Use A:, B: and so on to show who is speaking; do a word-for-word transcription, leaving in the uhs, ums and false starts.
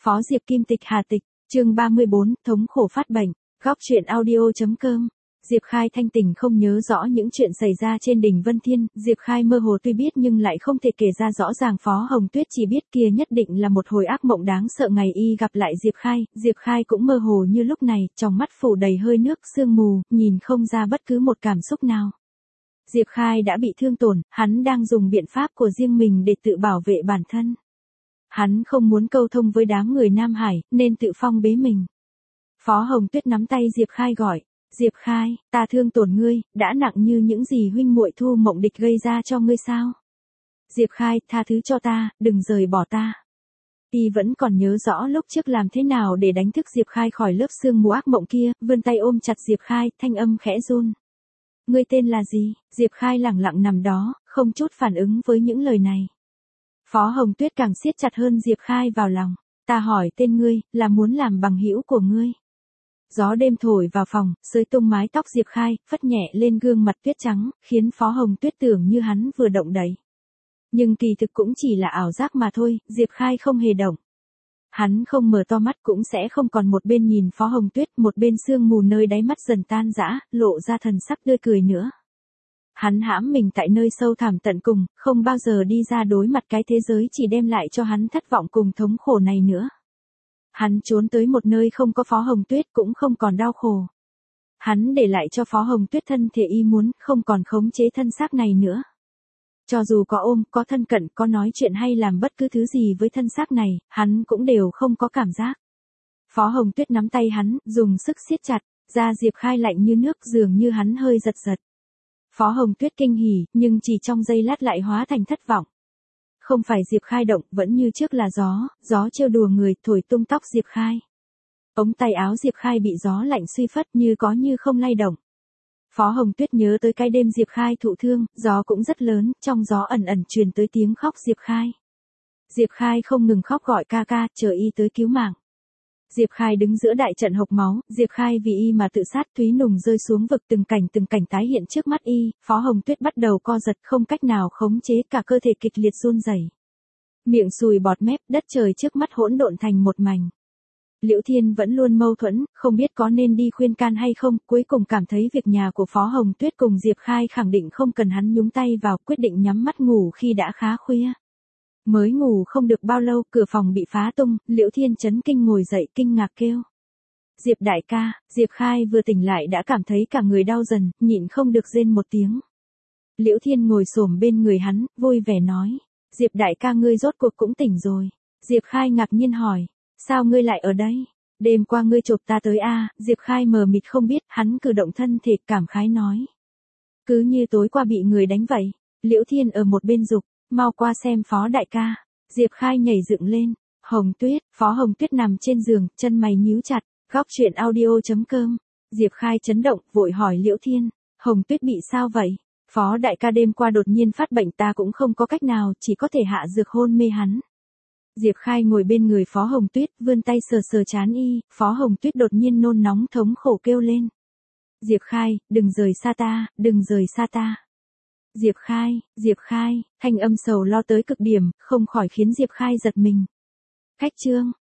A: Phó Diệp Kim Tịch Hà Tịch, chương ba mươi bốn, thống khổ phát bệnh, góc truyện audio.com. Diệp Khai thanh tỉnh không nhớ rõ những chuyện xảy ra trên đỉnh Vân Thiên, Diệp Khai mơ hồ tuy biết nhưng lại không thể kể ra rõ ràng. Phó Hồng Tuyết chỉ biết kia nhất định là một hồi ác mộng đáng sợ ngày y gặp lại Diệp Khai, Diệp Khai cũng mơ hồ như lúc này, trong mắt phủ đầy hơi nước sương mù, nhìn không ra bất cứ một cảm xúc nào. Diệp Khai đã bị thương tổn, hắn đang dùng biện pháp của riêng mình để tự bảo vệ bản thân. Hắn không muốn câu thông với đám người Nam Hải, nên tự phong bế mình. Phó Hồng Tuyết nắm tay Diệp Khai gọi, Diệp Khai, ta thương tổn ngươi, đã nặng như những gì huynh muội Thu Mộng Địch gây ra cho ngươi sao? Diệp Khai, tha thứ cho ta, đừng rời bỏ ta. Y vẫn còn nhớ rõ lúc trước làm thế nào để đánh thức Diệp Khai khỏi lớp sương mù ác mộng kia, vươn tay ôm chặt Diệp Khai, thanh âm khẽ run. Ngươi tên là gì? Diệp Khai lẳng lặng nằm đó, không chút phản ứng với những lời này. Phó Hồng Tuyết càng siết chặt hơn Diệp Khai vào lòng. Ta hỏi tên ngươi, là muốn làm bằng hữu của ngươi. Gió đêm thổi vào phòng, xới tung mái tóc Diệp Khai, phất nhẹ lên gương mặt tuyết trắng, khiến Phó Hồng Tuyết tưởng như hắn vừa động đậy. Nhưng kỳ thực cũng chỉ là ảo giác mà thôi, Diệp Khai không hề động. Hắn không mở to mắt cũng sẽ không còn một bên nhìn Phó Hồng Tuyết, một bên sương mù nơi đáy mắt dần tan rã, lộ ra thần sắc tươi cười nữa. Hắn hãm mình tại nơi sâu thẳm tận cùng, không bao giờ đi ra đối mặt cái thế giới chỉ đem lại cho hắn thất vọng cùng thống khổ này nữa. Hắn trốn tới một nơi không có Phó Hồng Tuyết cũng không còn đau khổ. Hắn để lại cho Phó Hồng Tuyết thân thể y muốn, không còn khống chế thân xác này nữa. Cho dù có ôm, có thân cận, có nói chuyện hay làm bất cứ thứ gì với thân xác này, hắn cũng đều không có cảm giác. Phó Hồng Tuyết nắm tay hắn, dùng sức siết chặt, da Diệp Khai lạnh như nước, dường như hắn hơi giật giật. Phó Hồng Tuyết kinh hỉ, nhưng chỉ trong giây lát lại hóa thành thất vọng. Không phải Diệp Khai động, vẫn như trước là gió, gió trêu đùa người, thổi tung tóc Diệp Khai. Ống tay áo Diệp Khai bị gió lạnh suy phất như có như không lay động. Phó Hồng Tuyết nhớ tới cái đêm Diệp Khai thụ thương, gió cũng rất lớn, trong gió ẩn ẩn truyền tới tiếng khóc Diệp Khai. Diệp Khai không ngừng khóc gọi ca ca, chờ y tới cứu mạng. Diệp Khai đứng giữa đại trận hộc máu, Diệp Khai vì y mà tự sát, Thúy Nùng rơi xuống vực, từng cảnh từng cảnh tái hiện trước mắt y, Phó Hồng Tuyết bắt đầu co giật, không cách nào khống chế, cả cơ thể kịch liệt run rẩy. Miệng sùi bọt mép, đất trời trước mắt hỗn độn thành một mảnh. Liễu Thiên vẫn luôn mâu thuẫn, không biết có nên đi khuyên can hay không, cuối cùng cảm thấy việc nhà của Phó Hồng Tuyết cùng Diệp Khai khẳng định không cần hắn nhúng tay vào, quyết định nhắm mắt ngủ khi đã khá khuya. Mới ngủ không được bao lâu, cửa phòng bị phá tung, Liễu Thiên chấn kinh ngồi dậy kinh ngạc kêu. Diệp đại ca, Diệp Khai vừa tỉnh lại đã cảm thấy cả người đau dần, nhịn không được rên một tiếng. Liễu Thiên ngồi xổm bên người hắn, vui vẻ nói. Diệp đại ca ngươi rốt cuộc cũng tỉnh rồi. Diệp Khai ngạc nhiên hỏi. Sao ngươi lại ở đây? Đêm qua ngươi chộp ta tới a à? Diệp Khai mờ mịt không biết, hắn cử động thân thể cảm khái nói. Cứ như tối qua bị người đánh vậy. Liễu Thiên ở một bên dục. Mau qua xem Phó đại ca. Diệp Khai nhảy dựng lên. Hồng Tuyết, Phó Hồng Tuyết nằm trên giường, chân mày nhíu chặt, góc truyện audio.com. Diệp Khai chấn động, vội hỏi Liễu Thiên, Hồng Tuyết bị sao vậy? Phó đại ca đêm qua đột nhiên phát bệnh, ta cũng không có cách nào, chỉ có thể hạ dược hôn mê hắn. Diệp Khai ngồi bên người Phó Hồng Tuyết, vươn tay sờ sờ trán y, Phó Hồng Tuyết đột nhiên nôn nóng thống khổ kêu lên. Diệp Khai, đừng rời xa ta, đừng rời xa ta. Diệp Khai, Diệp Khai, thanh âm sầu lo tới cực điểm, không khỏi khiến Diệp Khai giật mình. Cách chương